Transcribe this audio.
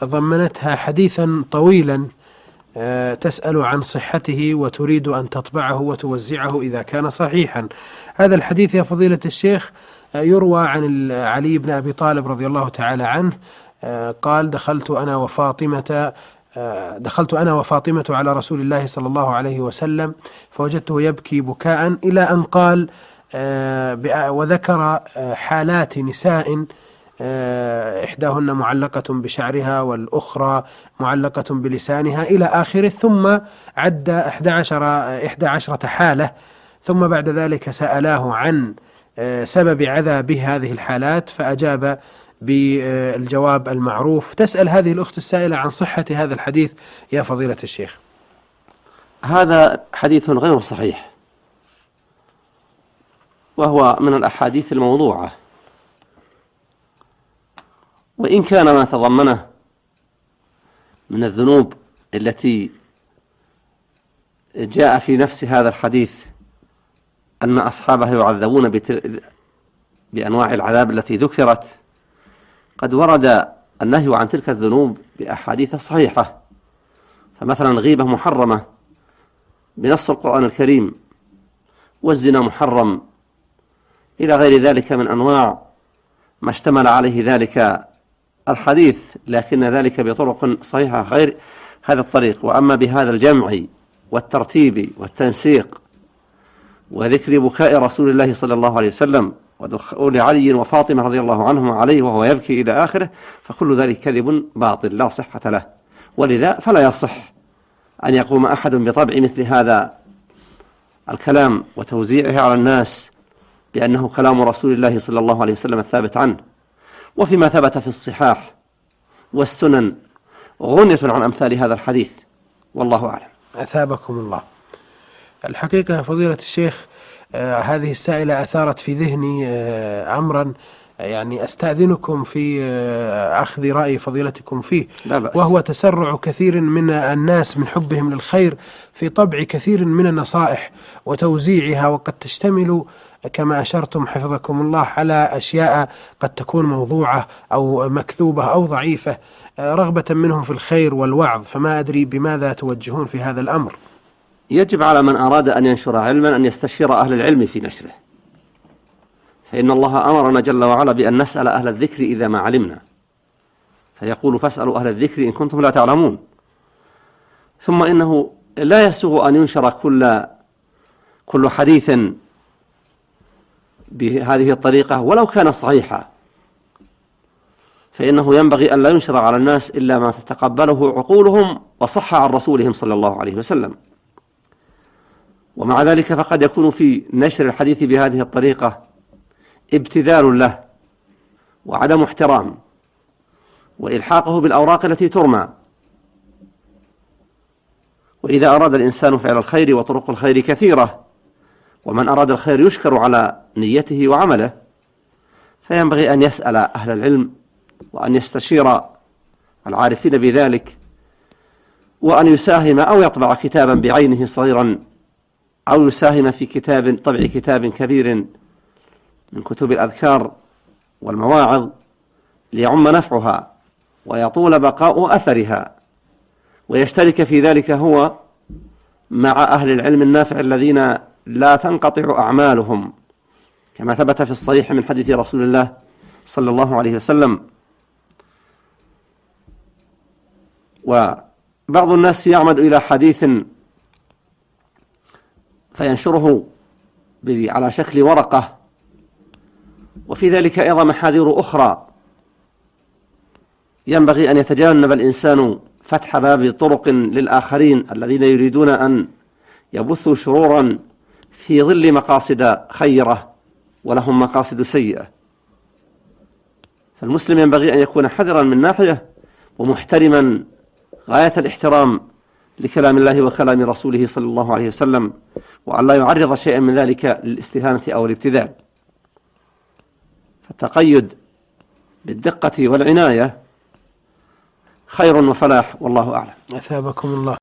ضمنتها حديثا طويلا تسأل عن صحته وتريد أن تطبعه وتوزعه إذا كان صحيحا. هذا الحديث يا فضيلة الشيخ يروى عن علي بن أبي طالب رضي الله تعالى عنه قال: دخلت أنا وفاطمة على رسول الله صلى الله عليه وسلم فوجدته يبكي بكاء، إلى أن قال وذكر حالات نساء إحداهن معلقة بشعرها والأخرى معلقة بلسانها إلى آخره، ثم عد 11 حالة، ثم بعد ذلك سألاه عن سبب عذابه هذه الحالات فأجاب بالجواب المعروف. تسأل هذه الأخت السائلة عن صحة هذا الحديث يا فضيلة الشيخ. هذا حديث غير صحيح، وهو من الأحاديث الموضوعة، وإن كان ما تضمنه من الذنوب التي جاء في نفس هذا الحديث أن أصحابه يعذبون بأنواع العذاب التي ذكرت، قد ورد النهي عن تلك الذنوب بأحاديث صحيحة. فمثلا الغيبة محرمة بنص القرآن الكريم، والزنا محرم، إلى غير ذلك من أنواع ما اشتمل عليه ذلك الحديث، لكن ذلك بطرق صحيحة غير هذا الطريق. وأما بهذا الجمع والترتيب والتنسيق وذكر بكاء رسول الله صلى الله عليه وسلم ودخول علي وفاطمة رضي الله عنهم عليه وهو يبكي إلى آخره، فكل ذلك كذب باطل لا صحة له، ولذا فلا يصح أن يقوم أحد بطبع مثل هذا الكلام وتوزيعه على الناس بأنه كلام رسول الله صلى الله عليه وسلم الثابت عنه. وفيما ثبت في الصحاح والسنن غنية عن أمثال هذا الحديث، والله أعلم. أثابكم الله. الحقيقة فضيلة الشيخ هذه السائلة أثارت في ذهني أمرا يعني أستأذنكم في أخذ رأي فضيلتكم فيه، وهو تسرع كثير من الناس من حبهم للخير في طبع كثير من النصائح وتوزيعها، وقد تشتمل كما أشرتم حفظكم الله على أشياء قد تكون موضوعة أو مكذوبة أو ضعيفة رغبة منهم في الخير والوعظ، فما أدري بماذا توجهون في هذا الأمر. يجب على من أراد أن ينشر علما أن يستشير أهل العلم في نشره، فإن الله أمرنا جل وعلا بأن نسأل أهل الذكر إذا ما علمنا، فيقول فاسألوا أهل الذكر إن كنتم لا تعلمون. ثم إنه لا يسوغ أن ينشر كل حديث بهذه الطريقة ولو كان صحيحا، فإنه ينبغي أن لا ينشر على الناس إلا ما تتقبله عقولهم وصح عن رسولهم صلى الله عليه وسلم. ومع ذلك فقد يكون في نشر الحديث بهذه الطريقة ابتذال له وعدم احترام وإلحاقه بالأوراق التي ترمى. وإذا أراد الإنسان فعل الخير وطرق الخير كثيرة، ومن أراد الخير يشكر على نيته وعمله، فينبغي أن يسأل أهل العلم وأن يستشير العارفين بذلك، وأن يساهم أو يطبع كتابا بعينه صغيرا، أو يساهم في طبع كتاب كبير من كتب الأذكار والمواعظ ليعم نفعها ويطول بقاء أثرها، ويشترك في ذلك هو مع أهل العلم النافع الذين لا تنقطع أعمالهم، كما ثبت في الصحيح من حديث رسول الله صلى الله عليه وسلم. وبعض الناس يعمد إلى حديث فينشره على شكل ورقة، وفي ذلك أيضا محاذير أخرى. ينبغي أن يتجنب الإنسان فتح باب طرق للآخرين الذين يريدون أن يبثوا شرورا في ظل مقاصد خيرة ولهم مقاصد سيئة. فالمسلم ينبغي أن يكون حذرا من ناحية ومحترما غاية الاحترام لكلام الله وكلام رسوله صلى الله عليه وسلم، وأن لا يعرض شيئا من ذلك للاستهانة أو الابتذال. فالتقيد بالدقة والعناية خير وفلاح، والله أعلم. أثابكم الله.